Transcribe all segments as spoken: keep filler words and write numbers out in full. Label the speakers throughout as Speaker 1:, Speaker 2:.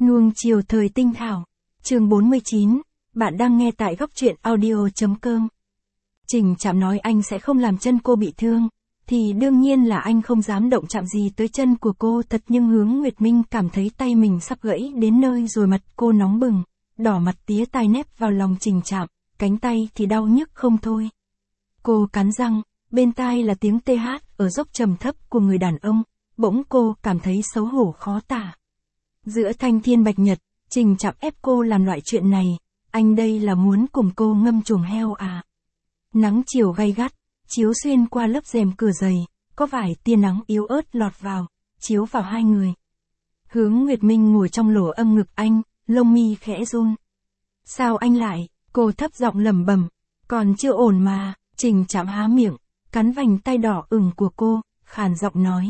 Speaker 1: Nuông chiều thời tinh thảo. Chương bốn mươi chín, bạn đang nghe tại góc truyện audio.com. Trình Trạm nói anh sẽ không làm chân cô bị thương, thì đương nhiên là anh không dám động chạm gì tới chân của cô thật, nhưng Hướng Nguyệt Minh cảm thấy tay mình sắp gãy đến nơi rồi, mặt cô nóng bừng, đỏ mặt tía tai nép vào lòng Trình Trạm, cánh tay thì đau nhức không thôi. Cô cắn răng, bên tai là tiếng tê hát ở dốc trầm thấp của người đàn ông, bỗng cô cảm thấy xấu hổ khó tả. Giữa thanh thiên bạch nhật, Trình Trạm ép cô làm loại chuyện này, anh đây là muốn cùng cô ngâm chuồng heo à? Nắng chiều gay gắt, chiếu xuyên qua lớp rèm cửa dày, có vài tia nắng yếu ớt lọt vào, chiếu vào hai người. Hướng Nguyệt Minh ngồi trong lỗ âm ngực anh, lông mi khẽ run. Sao anh lại? Cô thấp giọng lẩm bẩm. Còn chưa ổn mà. Trình Trạm há miệng, cắn vành tay đỏ ửng của cô, khàn giọng nói.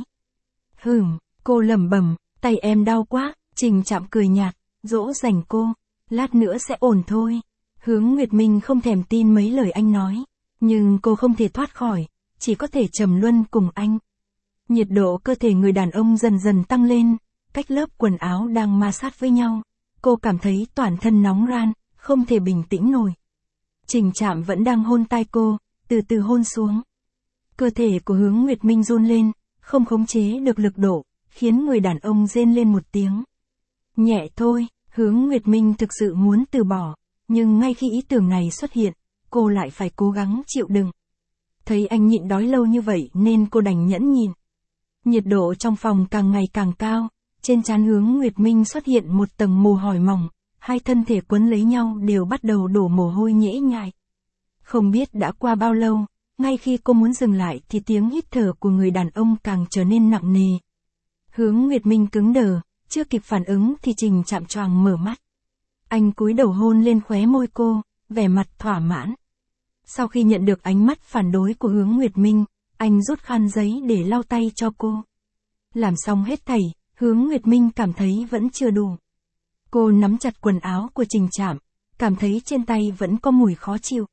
Speaker 1: Hừm, cô lẩm bẩm, tay em đau quá. Trình Trạm cười nhạt, dỗ dành cô. Lát nữa sẽ ổn thôi. Hướng Nguyệt Minh không thèm tin mấy lời anh nói. Nhưng cô không thể thoát khỏi, chỉ có thể trầm luân cùng anh. Nhiệt độ cơ thể người đàn ông dần dần tăng lên, cách lớp quần áo đang ma sát với nhau. Cô cảm thấy toàn thân nóng ran, không thể bình tĩnh nổi. Trình Trạm vẫn đang hôn tai cô, từ từ hôn xuống. Cơ thể của Hướng Nguyệt Minh run lên, không khống chế được lực độ, khiến người đàn ông rên lên một tiếng. Nhẹ thôi. Hướng Nguyệt Minh thực sự muốn từ bỏ, nhưng ngay khi ý tưởng này xuất hiện, cô lại phải cố gắng chịu đựng. Thấy anh nhịn đói lâu như vậy nên cô đành nhẫn nhịn. Nhiệt độ trong phòng càng ngày càng cao, trên trán Hướng Nguyệt Minh xuất hiện một tầng mồ hôi mỏng, hai thân thể quấn lấy nhau đều bắt đầu đổ mồ hôi nhễ nhại. Không biết đã qua bao lâu, ngay khi cô muốn dừng lại thì tiếng hít thở của người đàn ông càng trở nên nặng nề. Hướng Nguyệt Minh cứng đờ, chưa kịp phản ứng thì Trình Trạm choàng mở mắt. Anh cúi đầu hôn lên khóe môi cô, vẻ mặt thỏa mãn. Sau khi nhận được ánh mắt phản đối của Hướng Nguyệt Minh, anh rút khăn giấy để lau tay cho cô. Làm xong hết thảy, Hướng Nguyệt Minh cảm thấy vẫn chưa đủ. Cô nắm chặt quần áo của Trình Trạm, cảm thấy trên tay vẫn có mùi khó chịu.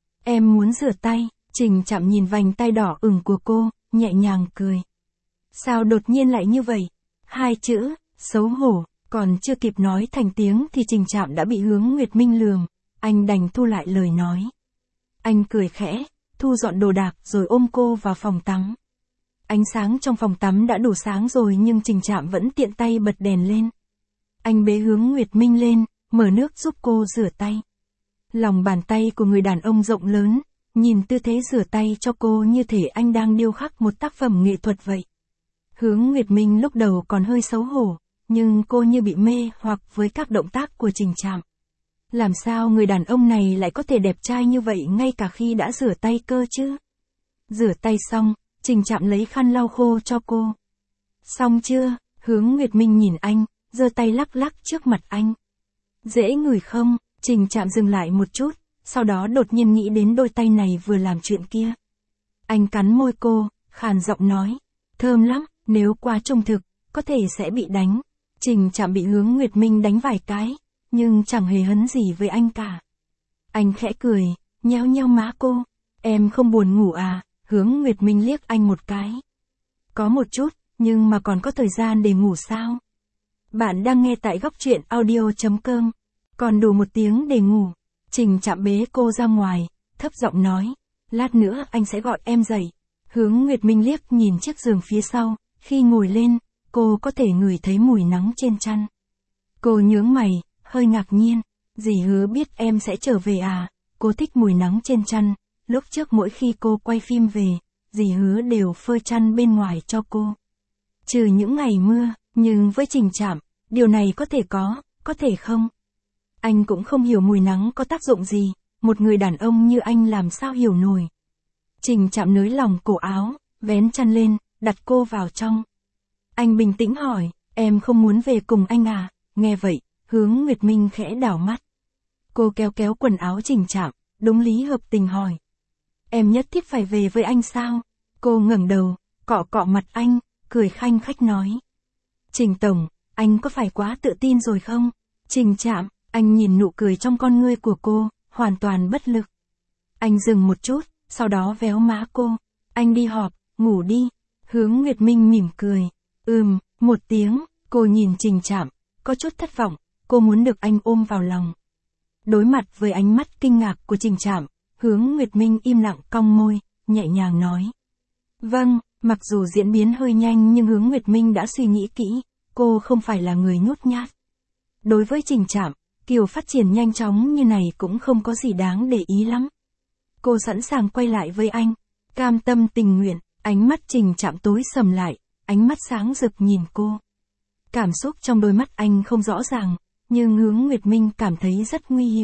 Speaker 1: Em muốn rửa tay. Trình Trạm nhìn vành tay đỏ ửng của cô, nhẹ nhàng cười. Sao đột nhiên lại như vậy? Hai chữ, xấu hổ, còn chưa kịp nói thành tiếng thì Trình Trạm đã bị Hướng Nguyệt Minh lườm, anh đành thu lại lời nói. Anh cười khẽ, thu dọn đồ đạc rồi ôm cô vào phòng tắm. Ánh sáng trong phòng tắm đã đủ sáng rồi nhưng Trình Trạm vẫn tiện tay bật đèn lên. Anh bế Hướng Nguyệt Minh lên, mở nước giúp cô rửa tay. Lòng bàn tay của người đàn ông rộng lớn, nhìn tư thế rửa tay cho cô như thể anh đang điêu khắc một tác phẩm nghệ thuật vậy. Hướng Nguyệt Minh lúc đầu còn hơi xấu hổ, nhưng cô như bị mê hoặc với các động tác của Trình Trạm. Làm sao người đàn ông này lại có thể đẹp trai như vậy ngay cả khi đã rửa tay cơ chứ? Rửa tay xong, Trình Trạm lấy khăn lau khô cho cô. Xong chưa? Hướng Nguyệt Minh nhìn anh, giơ tay lắc lắc trước mặt anh. Dễ ngửi không? Trình Trạm dừng lại một chút, sau đó đột nhiên nghĩ đến đôi tay này vừa làm chuyện kia. Anh cắn môi cô, khàn giọng nói. Thơm lắm, nếu quá trung thực, có thể sẽ bị đánh. Trình Trạm bị Hướng Nguyệt Minh đánh vài cái, nhưng chẳng hề hấn gì với anh cả. Anh khẽ cười, nhéo nhéo má cô. Em không buồn ngủ à? Hướng Nguyệt Minh liếc anh một cái. Có một chút, nhưng mà còn có thời gian để ngủ sao? Bạn đang nghe tại góc truyện audio.com. Còn đủ một tiếng để ngủ. Trình Trạm bế cô ra ngoài, thấp giọng nói. Lát nữa anh sẽ gọi em dậy. Hướng Nguyệt Minh liếc nhìn chiếc giường phía sau, khi ngồi lên, cô có thể ngửi thấy mùi nắng trên chăn. Cô nhướng mày, hơi ngạc nhiên. Dì hứa biết em sẽ trở về à? Cô thích mùi nắng trên chăn. Lúc trước mỗi khi cô quay phim về, dì hứa đều phơi chăn bên ngoài cho cô. Trừ những ngày mưa, nhưng với Trình Trạm, điều này có thể có, có thể không. Anh cũng không hiểu mùi nắng có tác dụng gì, một người đàn ông như anh làm sao hiểu nổi. Trình Trạm nới lòng cổ áo, vén chăn lên, đặt cô vào trong. Anh bình tĩnh hỏi, em không muốn về cùng anh à? Nghe vậy, Hướng Nguyệt Minh khẽ đảo mắt. Cô kéo kéo quần áo Trình Trạm, đúng lý hợp tình hỏi. Em nhất thiết phải về với anh sao? Cô ngẩng đầu, cọ cọ mặt anh, cười khanh khách nói. Trình Tổng, anh có phải quá tự tin rồi không? Trình Trạm, anh nhìn nụ cười trong con ngươi của cô, hoàn toàn bất lực. Anh dừng một chút, sau đó véo má cô. Anh đi họp, ngủ đi. Hướng Nguyệt Minh mỉm cười. Ừm, một tiếng, cô nhìn Trình Trạm, có chút thất vọng, cô muốn được anh ôm vào lòng. Đối mặt với ánh mắt kinh ngạc của Trình Trạm, Hướng Nguyệt Minh im lặng cong môi, nhẹ nhàng nói. Vâng, mặc dù diễn biến hơi nhanh nhưng Hướng Nguyệt Minh đã suy nghĩ kỹ, cô không phải là người nhút nhát. Đối với Trình Trạm, kiểu phát triển nhanh chóng như này cũng không có gì đáng để ý lắm. Cô sẵn sàng quay lại với anh, cam tâm tình nguyện, ánh mắt Trình Trạm tối sầm lại, ánh mắt sáng rực nhìn cô. Cảm xúc trong đôi mắt anh không rõ ràng, nhưng Hướng Nguyệt Minh cảm thấy rất nguy hiểm.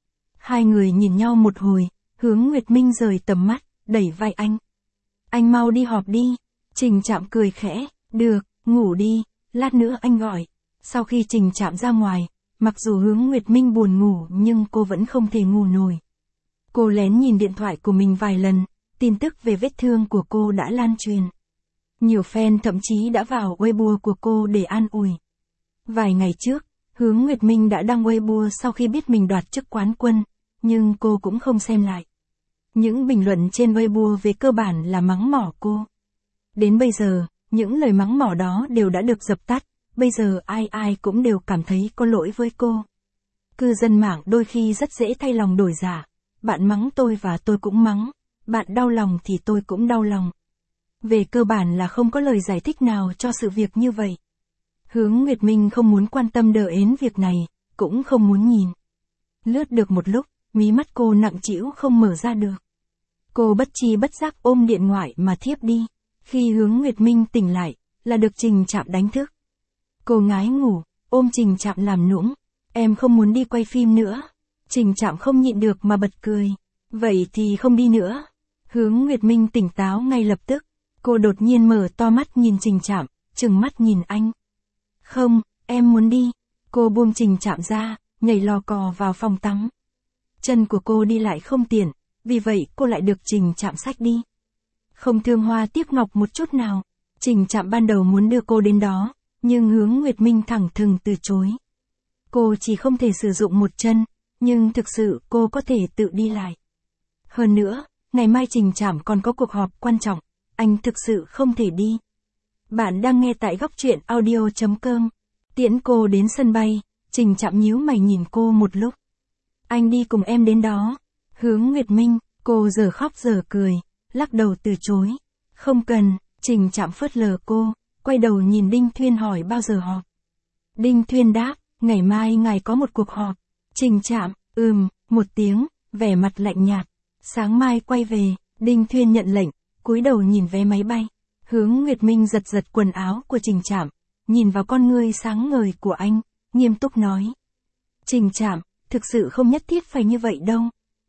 Speaker 1: Hai người nhìn nhau một hồi, Hướng Nguyệt Minh rời tầm mắt, đẩy vai anh. Anh mau đi họp đi. Trình Trạm cười khẽ, được, ngủ đi, lát nữa anh gọi. Sau khi Trình Trạm ra ngoài, mặc dù Hướng Nguyệt Minh buồn ngủ nhưng cô vẫn không thể ngủ nổi. Cô lén nhìn điện thoại của mình vài lần, tin tức về vết thương của cô đã lan truyền. Nhiều fan thậm chí đã vào Weibo của cô để an ủi. Vài ngày trước, Hướng Nguyệt Minh đã đăng Weibo sau khi biết mình đoạt chức quán quân, nhưng cô cũng không xem lại. Những bình luận trên Weibo về cơ bản là mắng mỏ cô. Đến bây giờ, những lời mắng mỏ đó đều đã được dập tắt, bây giờ ai ai cũng đều cảm thấy có lỗi với cô. Cư dân mạng đôi khi rất dễ thay lòng đổi dạ, bạn mắng tôi và tôi cũng mắng, bạn đau lòng thì tôi cũng đau lòng. Về cơ bản là không có lời giải thích nào cho sự việc như vậy. Hướng Nguyệt Minh không muốn quan tâm đờ ến việc này, cũng không muốn nhìn. Lướt được một lúc, mí mắt cô nặng trĩu không mở ra được. Cô bất tri bất giác ôm điện thoại mà thiếp đi. Khi Hướng Nguyệt Minh tỉnh lại, là được Trình Trạm đánh thức. Cô ngái ngủ, ôm Trình Trạm làm nũng. Em không muốn đi quay phim nữa. Trình Trạm không nhịn được mà bật cười. Vậy thì không đi nữa. Hướng Nguyệt Minh tỉnh táo ngay lập tức. Cô đột nhiên mở to mắt nhìn Trình Trạm, trừng mắt nhìn anh. Không, em muốn đi. Cô buông Trình Trạm ra, nhảy lò cò vào phòng tắm. Chân của cô đi lại không tiện, vì vậy cô lại được Trình Trạm xách đi. Không thương hoa tiếc ngọc một chút nào. Trình Trạm ban đầu muốn đưa cô đến đó, nhưng Hướng Nguyệt Minh thẳng thừng từ chối. Cô chỉ không thể sử dụng một chân, nhưng thực sự cô có thể tự đi lại. Hơn nữa, ngày mai Trình Trạm còn có cuộc họp quan trọng, anh thực sự không thể đi. Bạn đang nghe tại góc truyện audio chấm com. Tiễn cô đến sân bay, Trình Trạm nhíu mày nhìn cô một lúc. Anh đi cùng em đến đó. Hướng Nguyệt Minh, cô giờ khóc giờ cười, lắc đầu từ chối. Không cần, Trình Trạm phớt lờ cô, quay đầu nhìn Đinh Thuyên hỏi bao giờ họp. Đinh Thuyên đáp, ngày mai ngài có một cuộc họp. Trình Trạm, ừm, một tiếng, vẻ mặt lạnh nhạt. Sáng mai quay về, Đinh Thuyên nhận lệnh, cúi đầu nhìn vé máy bay. Hướng Nguyệt Minh giật giật quần áo của Trình Trạm, nhìn vào con ngươi sáng ngời của anh, nghiêm túc nói. Trình Trạm, thực sự không nhất thiết phải như vậy đâu.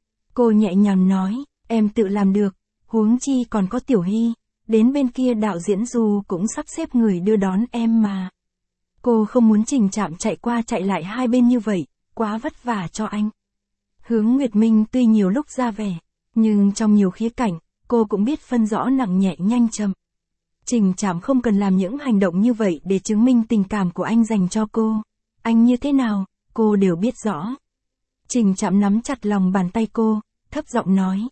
Speaker 1: Cô nhẹ nhàng nói, em tự làm được, huống chi còn có Tiểu Hy, đến bên kia đạo diễn Du cũng sắp xếp người đưa đón em mà. Cô không muốn Trình Trạm chạy qua chạy lại hai bên như vậy, quá vất vả cho anh. Hướng Nguyệt Minh tuy nhiều lúc ra vẻ, nhưng trong nhiều khía cạnh, cô cũng biết phân rõ nặng nhẹ nhanh chậm. Trình Trạm không cần làm những hành động như vậy để chứng minh tình cảm của anh dành cho cô. Anh như thế nào, cô đều biết rõ. Trình Trạm nắm chặt lòng bàn tay cô, thấp giọng nói.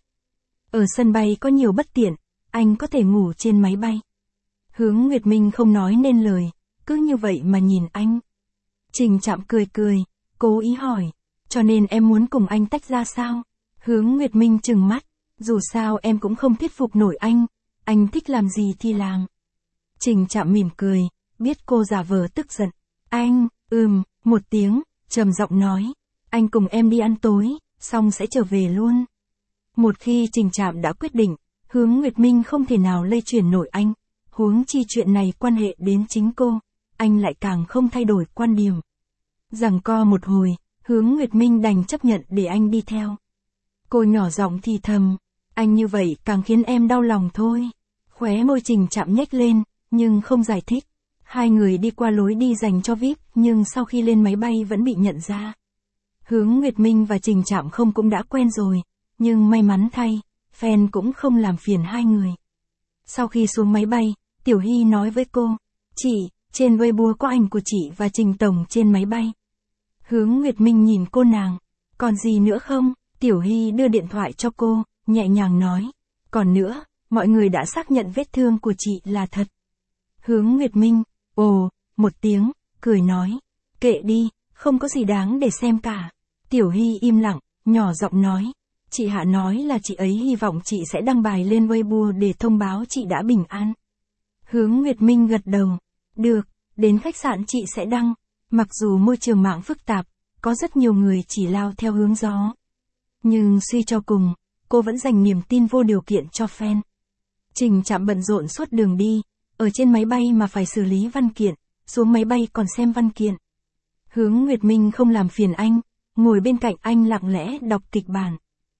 Speaker 1: Ở sân bay có nhiều bất tiện, anh có thể ngủ trên máy bay. Hướng Nguyệt Minh không nói nên lời, cứ như vậy mà nhìn anh. Trình Trạm cười cười, cố ý hỏi, cho nên em muốn cùng anh tách ra sao? Hướng Nguyệt Minh trừng mắt, dù sao em cũng không thuyết phục nổi anh, anh thích làm gì thì làm. Trình Trạm mỉm cười, biết cô giả vờ tức giận. Anh, ừm, một tiếng, trầm giọng nói, anh cùng em đi ăn tối, xong sẽ trở về luôn. Một khi Trình Trạm đã quyết định, Hướng Nguyệt Minh không thể nào lay chuyển nổi anh, huống chi chuyện này quan hệ đến chính cô, anh lại càng không thay đổi quan điểm. Giằng co một hồi, Hướng Nguyệt Minh đành chấp nhận để anh đi theo. Cô nhỏ giọng thì thầm, anh như vậy càng khiến em đau lòng thôi. Khóe môi Trình Trạm nhếch lên, nhưng không giải thích. Hai người đi qua lối đi dành cho vi ai pi, nhưng sau khi lên máy bay vẫn bị nhận ra. Hướng Nguyệt Minh và Trình Trạm không cũng đã quen rồi, nhưng may mắn thay, fan cũng không làm phiền hai người. Sau khi xuống máy bay, Tiểu Hy nói với cô, chị, trên Weibo có ảnh của chị và Trình Tổng trên máy bay. Hướng Nguyệt Minh nhìn cô nàng, còn gì nữa không? Tiểu Hy đưa điện thoại cho cô, nhẹ nhàng nói, còn nữa, mọi người đã xác nhận vết thương của chị là thật. Hướng Nguyệt Minh, ồ, một tiếng, cười nói, Kệ đi, không có gì đáng để xem cả. Tiểu Hy im lặng, nhỏ giọng nói. Chị Hạ nói là chị ấy hy vọng chị sẽ đăng bài lên Weibo để thông báo chị đã bình an. Hướng Nguyệt Minh gật đầu. Được, đến khách sạn chị sẽ đăng. Mặc dù môi trường mạng phức tạp, có rất nhiều người chỉ lao theo hướng gió. Nhưng suy cho cùng, cô vẫn dành niềm tin vô điều kiện cho fan. Trình Trạm bận rộn suốt đường đi, ở trên máy bay mà phải xử lý văn kiện, xuống máy bay còn xem văn kiện. Hướng Nguyệt Minh không làm phiền anh, ngồi bên cạnh anh lặng lẽ đọc kịch bản.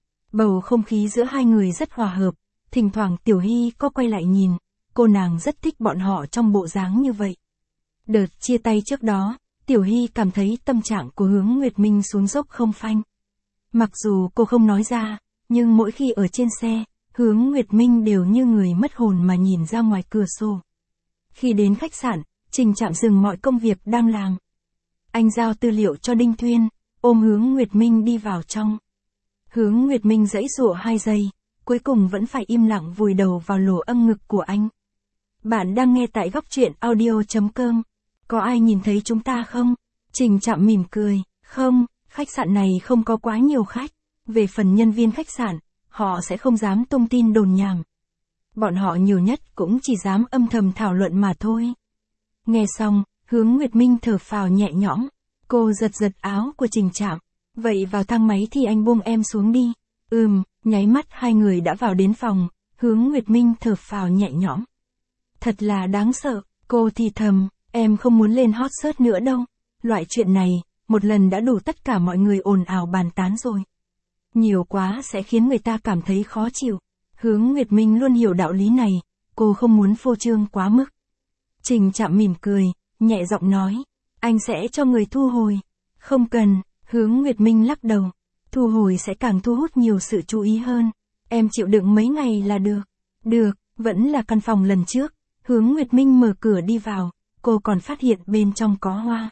Speaker 1: Bầu không khí giữa hai người rất hòa hợp, thỉnh thoảng Tiểu Hy có quay lại nhìn, cô nàng rất thích bọn họ trong bộ dáng như vậy. Đợt chia tay trước đó, Tiểu Hy cảm thấy tâm trạng của Hướng Nguyệt Minh xuống dốc không phanh. Mặc dù cô không nói ra, nhưng mỗi khi ở trên xe, Hướng Nguyệt Minh đều như người mất hồn mà nhìn ra ngoài cửa sổ. Khi đến khách sạn, Trình Trạm dừng mọi công việc đang làm. Anh giao tư liệu cho Đinh Thuyên, ôm Hướng Nguyệt Minh đi vào trong. Hướng Nguyệt Minh giãy giụa hai giây, cuối cùng vẫn phải im lặng vùi đầu vào lỗ âm ngực của anh. Bạn đang nghe tại góc truyện audio chấm com. Có ai nhìn thấy chúng ta không? Trình Trạm mỉm cười. Không, khách sạn này không có quá nhiều khách. Về phần nhân viên khách sạn, họ sẽ không dám tung tin đồn nhảm. Bọn họ nhiều nhất cũng chỉ dám âm thầm thảo luận mà thôi. Nghe xong, Hướng Nguyệt Minh thở phào nhẹ nhõm. Cô giật giật áo của Trình Trạm. Vậy vào thang máy thì anh buông em xuống đi. Ừm, nháy mắt hai người đã vào đến phòng, Hướng Nguyệt Minh thở phào nhẹ nhõm. Thật là đáng sợ, cô thì thầm, em không muốn lên hot search nữa đâu. Loại chuyện này, một lần đã đủ tất cả mọi người ồn ào bàn tán rồi. Nhiều quá sẽ khiến người ta cảm thấy khó chịu. Hướng Nguyệt Minh luôn hiểu đạo lý này, cô không muốn phô trương quá mức. Trình Trạm mỉm cười, nhẹ giọng nói, anh sẽ cho người thu hồi. Không cần, Hướng Nguyệt Minh lắc đầu. Thu hồi sẽ càng thu hút nhiều sự chú ý hơn. Em chịu đựng mấy ngày là được. Được, vẫn là căn phòng lần trước. Hướng Nguyệt Minh mở cửa đi vào, cô còn phát hiện bên trong có hoa.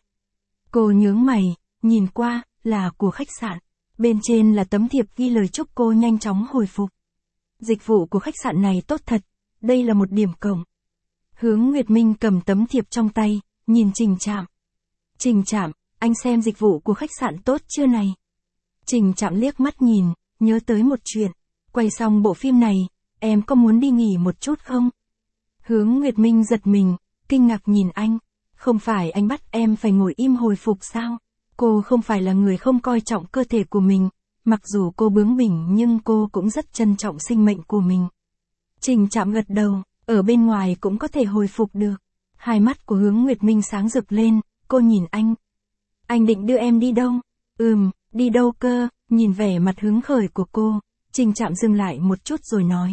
Speaker 1: Cô nhướng mày, nhìn qua, là của khách sạn. Bên trên là tấm thiệp ghi lời chúc cô nhanh chóng hồi phục. Dịch vụ của khách sạn này tốt thật, đây là một điểm cộng. Hướng Nguyệt Minh cầm tấm thiệp trong tay, nhìn Trình Trạm. Trình Trạm, anh xem dịch vụ của khách sạn tốt chưa này? Trình Trạm liếc mắt nhìn, nhớ tới một chuyện. Quay xong bộ phim này, em có muốn đi nghỉ một chút không? Hướng Nguyệt Minh giật mình, kinh ngạc nhìn anh. Không phải anh bắt em phải ngồi im hồi phục sao? Cô không phải là người không coi trọng cơ thể của mình. Mặc dù cô bướng bỉnh nhưng cô cũng rất trân trọng sinh mệnh của mình. Trình Trạm gật đầu, ở bên ngoài cũng có thể hồi phục được. Hai mắt của Hướng Nguyệt Minh sáng rực lên, cô nhìn anh. Anh định đưa em đi đâu? Ừm, đi đâu cơ? Nhìn vẻ mặt hứng khởi của cô, Trình Trạm dừng lại một chút rồi nói.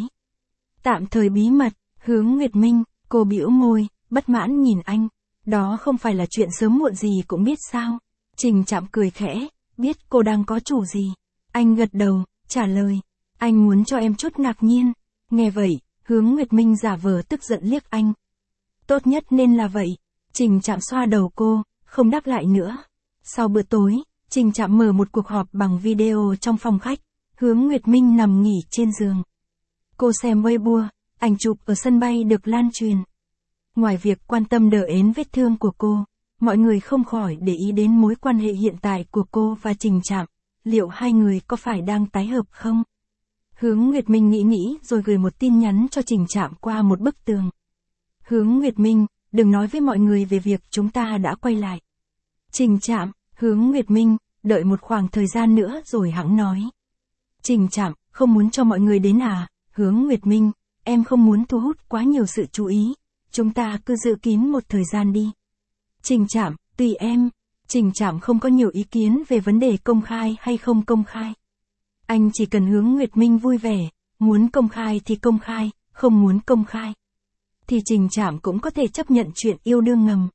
Speaker 1: Tạm thời bí mật. Hướng Nguyệt Minh, cô bĩu môi, bất mãn nhìn anh. Đó không phải là chuyện sớm muộn gì cũng biết sao? Trình Trạm cười khẽ, biết cô đang có chủ gì. Anh gật đầu, trả lời. Anh muốn cho em chút ngạc nhiên. Nghe vậy, Hướng Nguyệt Minh giả vờ tức giận liếc anh. Tốt nhất nên là vậy. Trình Trạm xoa đầu cô, không đáp lại nữa. Sau bữa tối, Trình Trạm mở một cuộc họp bằng video trong phòng khách. Hướng Nguyệt Minh nằm nghỉ trên giường. Cô xem Weibo, ảnh chụp ở sân bay được lan truyền. Ngoài việc quan tâm đỡ ến vết thương của cô, mọi người không khỏi để ý đến mối quan hệ hiện tại của cô và Trình Trạm. Liệu hai người có phải đang tái hợp không? Hướng Nguyệt Minh nghĩ nghĩ rồi gửi một tin nhắn cho Trình Trạm qua một bức tường. Hướng Nguyệt Minh, đừng nói với mọi người về việc chúng ta đã quay lại. Trình Trạm, Hướng Nguyệt Minh, đợi một khoảng thời gian nữa rồi hẵng nói. Trình Trạm, không muốn cho mọi người đến à? Hướng Nguyệt Minh, em không muốn thu hút quá nhiều sự chú ý. Chúng ta cứ giữ kín một thời gian đi. Trình Trạm, tùy em. Trình Trạm không có nhiều ý kiến về vấn đề công khai hay không công khai. Anh chỉ cần Hướng Nguyệt Minh vui vẻ, muốn công khai thì công khai, không muốn công khai. Thì Trình Trạm cũng có thể chấp nhận chuyện yêu đương ngầm.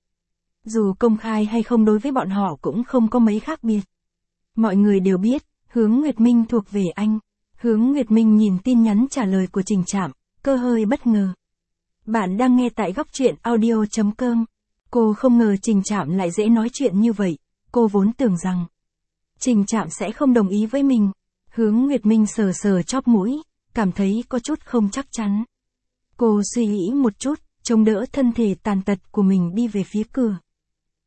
Speaker 1: Dù công khai hay không đối với bọn họ cũng không có mấy khác biệt. Mọi người đều biết, Hướng Nguyệt Minh thuộc về anh. Hướng Nguyệt Minh nhìn tin nhắn trả lời của Trình Trạm, cơ hơi bất ngờ. Bạn đang nghe tại góc truyện audio chấm com. Cô không ngờ Trình Trạm lại dễ nói chuyện như vậy. Cô vốn tưởng rằng Trình Trạm sẽ không đồng ý với mình. Hướng Nguyệt Minh sờ sờ chóp mũi, cảm thấy có chút không chắc chắn. Cô suy nghĩ một chút, chống đỡ thân thể tàn tật của mình đi về phía cửa.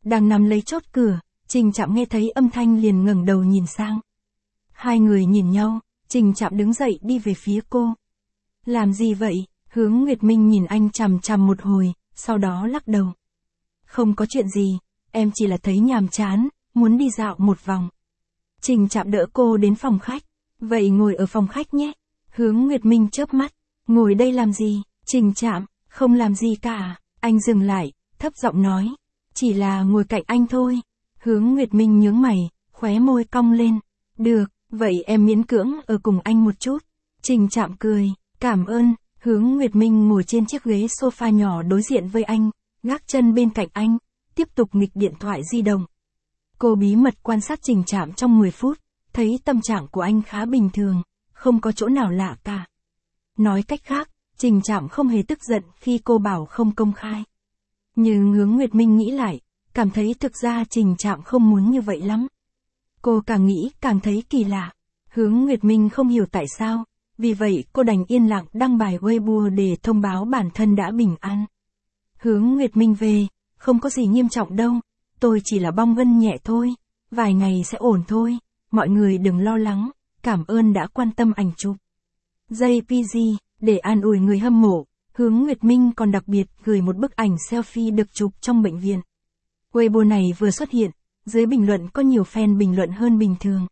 Speaker 1: Đang nắm lấy chốt cửa, Trình Trạm nghe thấy âm thanh liền ngẩng đầu nhìn sang. Hai người nhìn nhau, Trình Trạm đứng dậy đi về phía cô. Làm gì vậy? Hướng Nguyệt Minh nhìn anh chằm chằm một hồi, sau đó lắc đầu. Không có chuyện gì, em chỉ là thấy nhàm chán, muốn đi dạo một vòng. Trình Trạm đỡ cô đến phòng khách. Vậy ngồi ở phòng khách nhé. Hướng Nguyệt Minh chớp mắt. Ngồi đây làm gì? Trình Trạm, không làm gì cả. Anh dừng lại, thấp giọng nói. Chỉ là ngồi cạnh anh thôi. Hướng Nguyệt Minh nhướng mày, khóe môi cong lên. Được, vậy em miễn cưỡng ở cùng anh một chút. Trình Trạm cười, cảm ơn. Hướng Nguyệt Minh ngồi trên chiếc ghế sofa nhỏ đối diện với anh, gác chân bên cạnh anh, tiếp tục nghịch điện thoại di động. Cô bí mật quan sát Trình Trạm trong mười phút, thấy tâm trạng của anh khá bình thường, không có chỗ nào lạ cả. Nói cách khác, Trình Trạm không hề tức giận khi cô bảo không công khai. Nhưng Hướng Nguyệt Minh nghĩ lại, cảm thấy thực ra Trình Trạm không muốn như vậy lắm. Cô càng nghĩ càng thấy kỳ lạ. Hướng Nguyệt Minh không hiểu tại sao, vì vậy cô đành yên lặng đăng bài Weibo để thông báo bản thân đã bình an. Hướng Nguyệt Minh về, không có gì nghiêm trọng đâu, tôi chỉ là bong gân nhẹ thôi, vài ngày sẽ ổn thôi, mọi người đừng lo lắng, cảm ơn đã quan tâm ảnh chụp. jê pê giê, để an ủi người hâm mộ, Hướng Nguyệt Minh còn đặc biệt gửi một bức ảnh selfie được chụp trong bệnh viện. Weibo này vừa xuất hiện, dưới bình luận có nhiều fan bình luận hơn bình thường.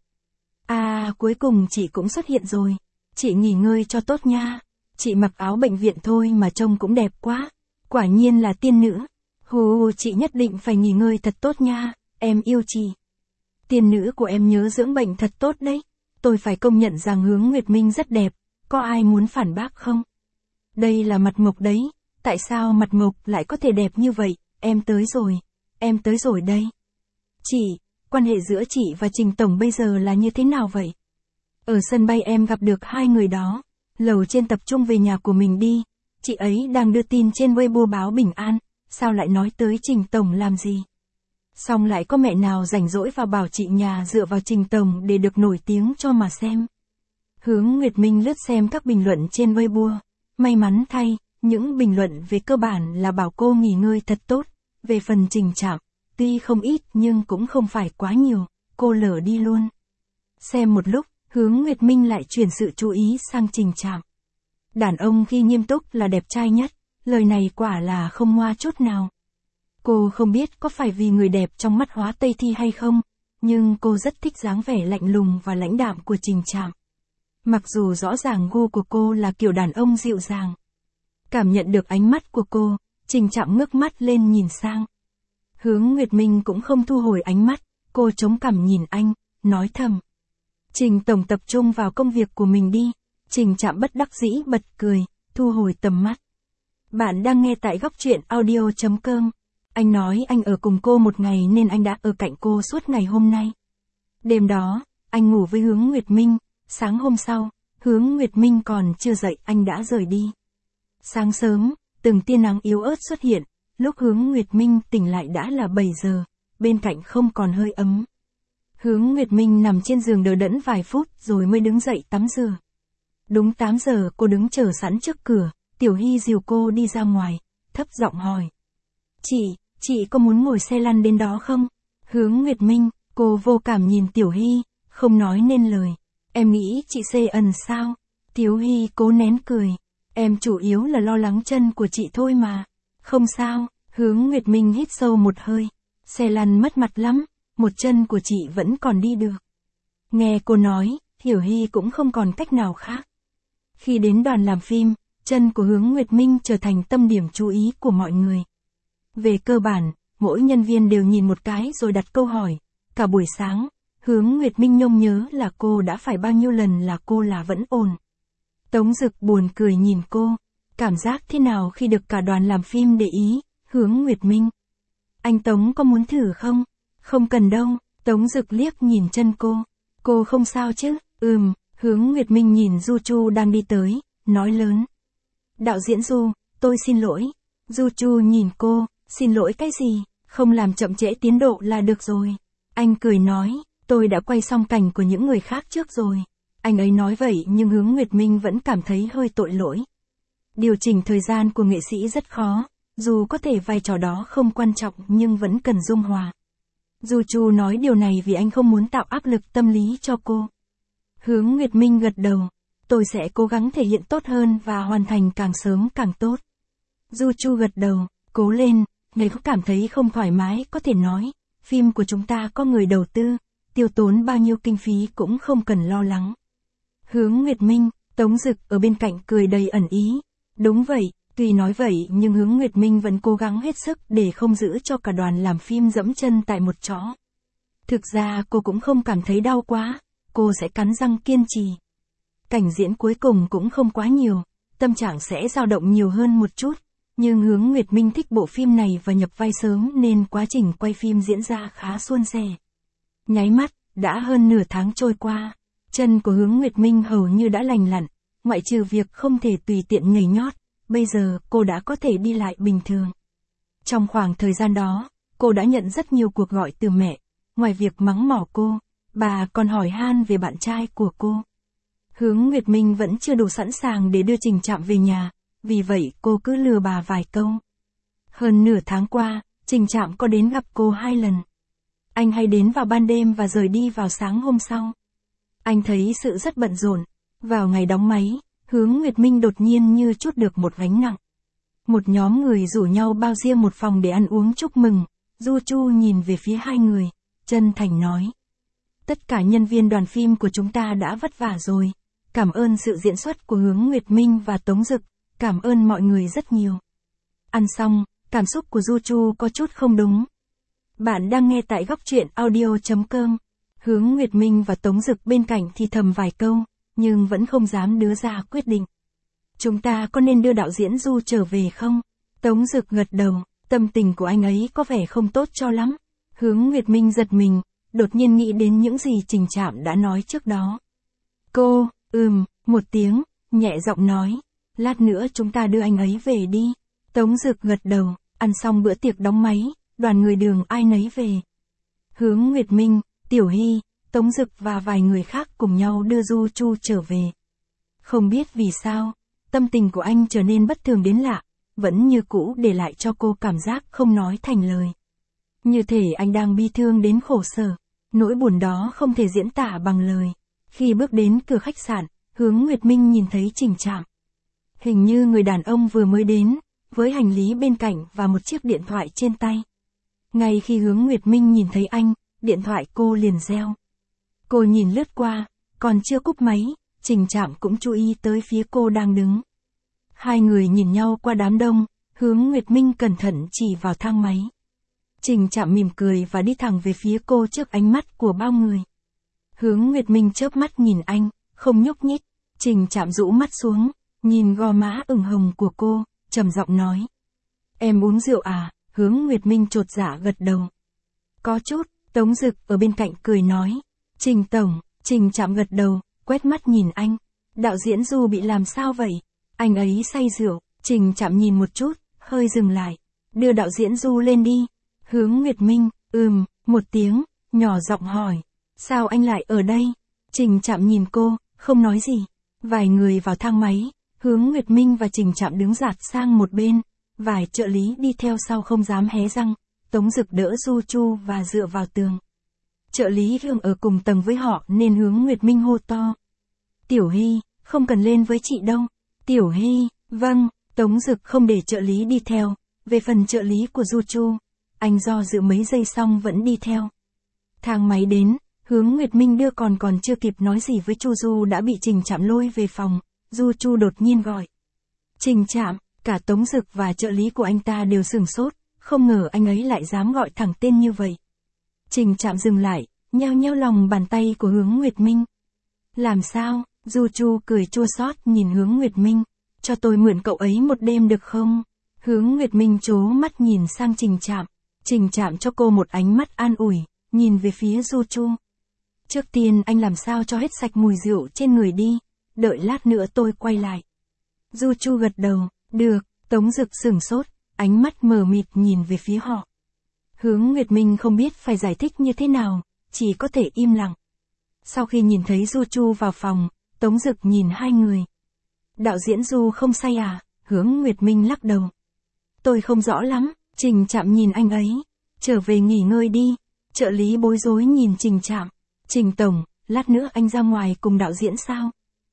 Speaker 1: À, cuối cùng chị cũng xuất hiện rồi. Chị nghỉ ngơi cho tốt nha. Chị mặc áo bệnh viện thôi mà trông cũng đẹp quá. Quả nhiên là tiên nữ. Hù, chị nhất định phải nghỉ ngơi thật tốt nha. Em yêu chị. Tiên nữ của em nhớ dưỡng bệnh thật tốt đấy. Tôi phải công nhận rằng Hướng Nguyệt Minh rất đẹp. Có ai muốn phản bác không? Đây là mặt mộc đấy. Tại sao mặt mộc lại có thể đẹp như vậy? Em tới rồi. Em tới rồi đây. Chị, quan hệ giữa chị và Trình Tổng bây giờ là như thế nào vậy? Ở sân bay em gặp được hai người đó. Lầu trên tập trung về nhà của mình đi. Chị ấy đang đưa tin trên Weibo báo bình an. Sao lại nói tới Trình Tổng làm gì? Xong lại có mẹ nào rảnh rỗi và bảo chị nhà dựa vào Trình Tổng để được nổi tiếng cho mà xem. Hướng Nguyệt Minh lướt xem các bình luận trên Weibo. May mắn thay, những bình luận về cơ bản là bảo cô nghỉ ngơi thật tốt. Về phần Trình Trạm, tuy không ít nhưng cũng không phải quá nhiều, cô lờ đi luôn. Xem một lúc, Hướng Nguyệt Minh lại chuyển sự chú ý sang Trình Trạm. Đàn ông khi nghiêm túc là đẹp trai nhất, lời này quả là không ngoa chút nào. Cô không biết có phải vì người đẹp trong mắt Hóa Tây Thi hay không, nhưng cô rất thích dáng vẻ lạnh lùng và lãnh đạm của Trình Trạm. Mặc dù rõ ràng gu của cô là kiểu đàn ông dịu dàng. Cảm nhận được ánh mắt của cô, Trình Trạm ngước mắt lên nhìn sang. Hướng Nguyệt Minh cũng không thu hồi ánh mắt, cô chống cằm nhìn anh, nói thầm. Trình Tổng tập trung vào công việc của mình đi. Trình Trạm bất đắc dĩ bật cười, thu hồi tầm mắt. Bạn đang nghe tại góc truyện audio chấm com. Anh nói anh ở cùng cô một ngày nên anh đã ở cạnh cô suốt ngày hôm nay. Đêm đó, anh ngủ với Hướng Nguyệt Minh, sáng hôm sau, Hướng Nguyệt Minh còn chưa dậy anh đã rời đi. Sáng sớm, từng tia nắng yếu ớt xuất hiện, lúc Hướng Nguyệt Minh tỉnh lại đã là bảy giờ, bên cạnh không còn hơi ấm. Hướng Nguyệt Minh nằm trên giường đờ đẫn vài phút rồi mới đứng dậy tắm rửa. Đúng tám giờ cô đứng chờ sẵn trước cửa, Tiểu Hy dìu cô đi ra ngoài, thấp giọng hỏi. Chị, chị có muốn ngồi xe lăn đến đó không? Hướng Nguyệt Minh, cô vô cảm nhìn Tiểu Hy, không nói nên lời. Em nghĩ chị xê ẩn sao? Tiểu Hy cố nén cười. Em chủ yếu là lo lắng chân của chị thôi mà. Không sao, Hướng Nguyệt Minh hít sâu một hơi. Xe lăn mất mặt lắm, một chân của chị vẫn còn đi được. Nghe cô nói, Tiểu Hy cũng không còn cách nào khác. Khi đến đoàn làm phim, chân của Hướng Nguyệt Minh trở thành tâm điểm chú ý của mọi người. Về cơ bản, mỗi nhân viên đều nhìn một cái rồi đặt câu hỏi. Cả buổi sáng, Hướng Nguyệt Minh nhung nhớ là cô đã phải bao nhiêu lần là cô là vẫn ổn. Tống Dực buồn cười nhìn cô. Cảm giác thế nào khi được cả đoàn làm phim để ý, Hướng Nguyệt Minh? Anh Tống có muốn thử không? Không cần đâu, Tống Dực liếc nhìn chân cô. Cô không sao chứ? Ừm, Hướng Nguyệt Minh nhìn Du Chu đang đi tới, nói lớn. Đạo diễn Du, tôi xin lỗi. Du Chu nhìn cô, xin lỗi cái gì, không làm chậm trễ tiến độ là được rồi. Anh cười nói, tôi đã quay xong cảnh của những người khác trước rồi. Anh ấy nói vậy nhưng Hướng Nguyệt Minh vẫn cảm thấy hơi tội lỗi. Điều chỉnh thời gian của nghệ sĩ rất khó, Dù có thể vai trò đó không quan trọng nhưng vẫn cần dung hòa. Du Chu nói điều này vì anh không muốn tạo áp lực tâm lý cho cô. Hướng Nguyệt Minh gật đầu. Tôi sẽ cố gắng thể hiện tốt hơn và hoàn thành càng sớm càng tốt. Du Chu gật đầu, cố lên, nếu cảm thấy không thoải mái có thể nói, phim của chúng ta có người đầu tư, tiêu tốn bao nhiêu kinh phí cũng không cần lo lắng. Hướng Nguyệt Minh, Tống Dực ở bên cạnh cười đầy ẩn ý. Đúng vậy, tuy nói vậy nhưng Hướng Nguyệt Minh vẫn cố gắng hết sức để không giữ cho cả đoàn làm phim dẫm chân tại một chỗ. Thực ra cô cũng không cảm thấy đau quá, cô sẽ cắn răng kiên trì. Cảnh diễn cuối cùng cũng không quá nhiều, tâm trạng sẽ dao động nhiều hơn một chút, nhưng Hướng Nguyệt Minh thích bộ phim này và nhập vai sớm nên quá trình quay phim diễn ra khá suôn sẻ. Nháy mắt, đã hơn nửa tháng trôi qua, chân của Hướng Nguyệt Minh hầu như đã lành lặn, ngoại trừ việc không thể tùy tiện nhảy nhót, bây giờ cô đã có thể đi lại bình thường. Trong khoảng thời gian đó, cô đã nhận rất nhiều cuộc gọi từ mẹ, ngoài việc mắng mỏ cô, bà còn hỏi han về bạn trai của cô. Hướng Nguyệt Minh vẫn chưa đủ sẵn sàng để đưa Trình Trạm về nhà, vì vậy cô cứ lừa bà vài câu. Hơn nửa tháng qua, Trình Trạm có đến gặp cô hai lần. Anh hay đến vào ban đêm và rời đi vào sáng hôm sau. Anh thấy sự rất bận rộn. Vào ngày đóng máy, Hướng Nguyệt Minh đột nhiên như trút được một gánh nặng. Một nhóm người rủ nhau bao riêng một phòng để ăn uống chúc mừng. Du Chu nhìn về phía hai người, chân thành nói. Tất cả nhân viên đoàn phim của chúng ta đã vất vả rồi. Cảm ơn sự diễn xuất của Hướng Nguyệt Minh và Tống Dực, cảm ơn mọi người rất nhiều. Ăn xong, cảm xúc của Du Chu có chút không đúng. Bạn đang nghe tại góc truyện audio chấm com. Hướng Nguyệt Minh và Tống Dực bên cạnh thì thầm vài câu, nhưng vẫn không dám đưa ra quyết định. Chúng ta có nên đưa đạo diễn Du trở về không? Tống Dực gật đầu, tâm tình của anh ấy có vẻ không tốt cho lắm. Hướng Nguyệt Minh giật mình, đột nhiên nghĩ đến những gì Trình Trạm đã nói trước đó. Cô, ừm, một tiếng, nhẹ giọng nói, lát nữa chúng ta đưa anh ấy về đi. Tống Dực gật đầu, ăn xong bữa tiệc đóng máy, đoàn người đường ai nấy về. Hướng Nguyệt Minh, Tiểu Hy, Tống Dực và vài người khác cùng nhau đưa Du Chu trở về. Không biết vì sao, tâm tình của anh trở nên bất thường đến lạ, vẫn như cũ để lại cho cô cảm giác không nói thành lời. Như thể anh đang bi thương đến khổ sở, nỗi buồn đó không thể diễn tả bằng lời. Khi bước đến cửa khách sạn, Hướng Nguyệt Minh nhìn thấy Trình Trạm. Hình như người đàn ông vừa mới đến, với hành lý bên cạnh và một chiếc điện thoại trên tay. Ngay khi Hướng Nguyệt Minh nhìn thấy anh, điện thoại cô liền reo. Cô nhìn lướt qua, còn chưa cúp máy, Trình Trạm cũng chú ý tới phía cô đang đứng. Hai người nhìn nhau qua đám đông, Hướng Nguyệt Minh cẩn thận chỉ vào thang máy. Trình Trạm mỉm cười và đi thẳng về phía cô trước ánh mắt của bao người. Hướng Nguyệt Minh chớp mắt nhìn anh, không nhúc nhích. Trình Trạm rũ mắt xuống, nhìn gò má ửng hồng của cô, trầm giọng nói. Em uống rượu à? Hướng Nguyệt Minh chột dạ gật đầu. Có chút, Tống Dực ở bên cạnh cười nói. Trình Tổng, Trình Trạm gật đầu, quét mắt nhìn anh. Đạo diễn Du bị làm sao vậy? Anh ấy say rượu. Trình Trạm nhìn một chút, hơi dừng lại. Đưa đạo diễn Du lên đi. Hướng Nguyệt Minh, ừm, một tiếng, nhỏ giọng hỏi. Sao anh lại ở đây? Trình Trạm nhìn cô, không nói gì. Vài người vào thang máy, Hướng Nguyệt Minh và Trình Trạm đứng dạt sang một bên. Vài trợ lý đi theo sau không dám hé răng. Tống Dực đỡ Du Chu và dựa vào tường. Trợ lý Hương ở cùng tầng với họ nên Hướng Nguyệt Minh hô to. Tiểu Hy, không cần lên với chị đâu. Tiểu Hy, vâng, Tống Dực không để trợ lý đi theo. Về phần trợ lý của Du Chu, anh do dự mấy giây xong vẫn đi theo. Thang máy đến, Hướng Nguyệt Minh đưa còn còn chưa kịp nói gì với Chu Du đã bị Trình Trạm lôi về phòng. Du Chu đột nhiên gọi. Trình Trạm, cả Tống Dực và trợ lý của anh ta đều sửng sốt, không ngờ anh ấy lại dám gọi thẳng tên như vậy. Trình Trạm dừng lại, nheo nheo lòng bàn tay của Hướng Nguyệt Minh. Làm sao? Du Chu cười chua xót nhìn Hướng Nguyệt Minh. Cho tôi mượn cậu ấy một đêm được không? Hướng Nguyệt Minh trố mắt nhìn sang Trình Trạm. Trình Trạm cho cô một ánh mắt an ủi, nhìn về phía Du Chu. Trước tiên anh làm sao cho hết sạch mùi rượu trên người đi, đợi lát nữa tôi quay lại. Du Chu gật đầu, được. Tống Dực sửng sốt, ánh mắt mờ mịt nhìn về phía họ. Hướng Nguyệt Minh không biết phải giải thích như thế nào, chỉ có thể im lặng. Sau khi nhìn thấy Du Chu vào phòng, Tống Dực nhìn hai người. Đạo diễn Du không say à? Hướng Nguyệt Minh lắc đầu. Tôi không rõ lắm, Trình Trạm nhìn anh ấy. Trở về nghỉ ngơi đi. Trợ lý bối rối nhìn Trình Trạm. Trình tổng, lát nữa anh ra ngoài cùng đạo diễn sao?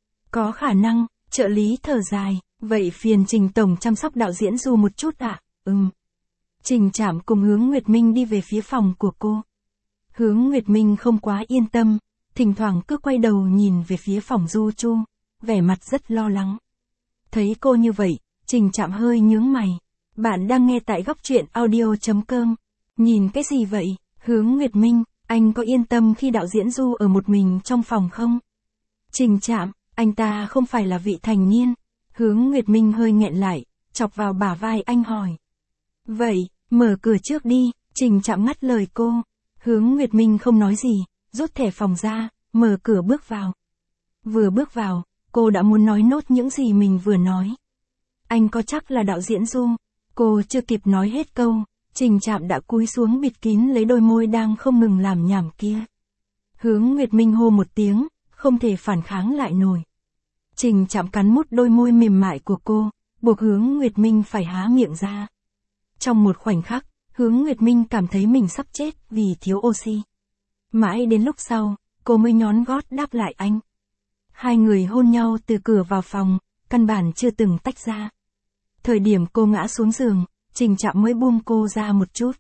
Speaker 1: Có khả năng, trợ lý thở dài. Vậy phiền Trình tổng chăm sóc đạo diễn Du một chút ạ. À? Ừm. Trình Trạm cùng Hướng Nguyệt Minh đi về phía phòng của cô. Hướng Nguyệt Minh không quá yên tâm, thỉnh thoảng cứ quay đầu nhìn về phía phòng Du Chu, vẻ mặt rất lo lắng. Thấy cô như vậy, Trình Trạm hơi nhướng mày. Bạn đang nghe tại góc truyện audio.com. Nhìn cái gì vậy? Hướng Nguyệt Minh, anh có yên tâm khi đạo diễn Du ở một mình trong phòng không? Trình Trạm, anh ta không phải là vị thành niên. Hướng Nguyệt Minh hơi nghẹn lại, chọc vào bả vai anh hỏi. Vậy, mở cửa trước đi, Trình Trạm ngắt lời cô. Hướng Nguyệt Minh không nói gì, rút thẻ phòng ra, mở cửa bước vào. Vừa bước vào, cô đã muốn nói nốt những gì mình vừa nói. Anh có chắc là đạo diễn Du? Cô chưa kịp nói hết câu, Trình Trạm đã cúi xuống bịt kín lấy đôi môi đang không ngừng làm nhảm kia. Hướng Nguyệt Minh hô một tiếng, không thể phản kháng lại nổi. Trình Trạm cắn mút đôi môi mềm mại của cô, buộc Hướng Nguyệt Minh phải há miệng ra. Trong một khoảnh khắc, Hướng Nguyệt Minh cảm thấy mình sắp chết vì thiếu oxy. Mãi đến lúc sau, cô mới nhón gót đáp lại anh. Hai người hôn nhau từ cửa vào phòng, căn bản chưa từng tách ra. Thời điểm cô ngã xuống giường, Trình Trạm mới buông cô ra một chút.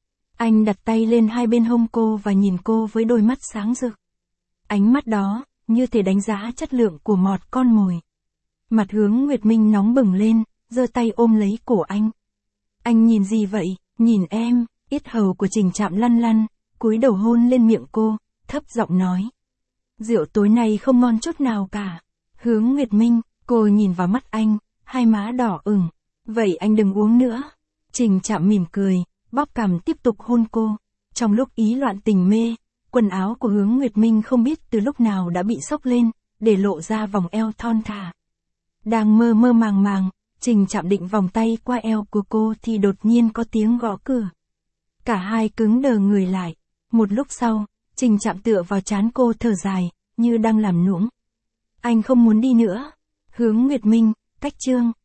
Speaker 1: Anh đặt tay lên hai bên hông cô và nhìn cô với đôi mắt sáng rực. Ánh mắt đó, như thể đánh giá chất lượng của mọt con mồi. Mặt Hướng Nguyệt Minh nóng bừng lên, giơ tay ôm lấy cổ anh. Anh nhìn gì vậy? Nhìn em. Yết hầu của Trình Trạm lăn lăn, cúi đầu hôn lên miệng cô, thấp giọng nói. Rượu tối nay không ngon chút nào cả. Hướng Nguyệt Minh, cô nhìn vào mắt anh, hai má đỏ ửng. Vậy anh đừng uống nữa. Trình Trạm mỉm cười, bóp cằm tiếp tục hôn cô. Trong lúc ý loạn tình mê, quần áo của Hướng Nguyệt Minh không biết từ lúc nào đã bị xốc lên, để lộ ra vòng eo thon thả. Đang mơ mơ màng màng, Trình Trạm định vòng tay qua eo của cô thì đột nhiên có tiếng gõ cửa. Cả hai cứng đờ người lại. Một lúc sau, Trình Trạm tựa vào trán cô thở dài, như đang làm nũng. Anh không muốn đi nữa. Hướng Nguyệt Minh, cách chương.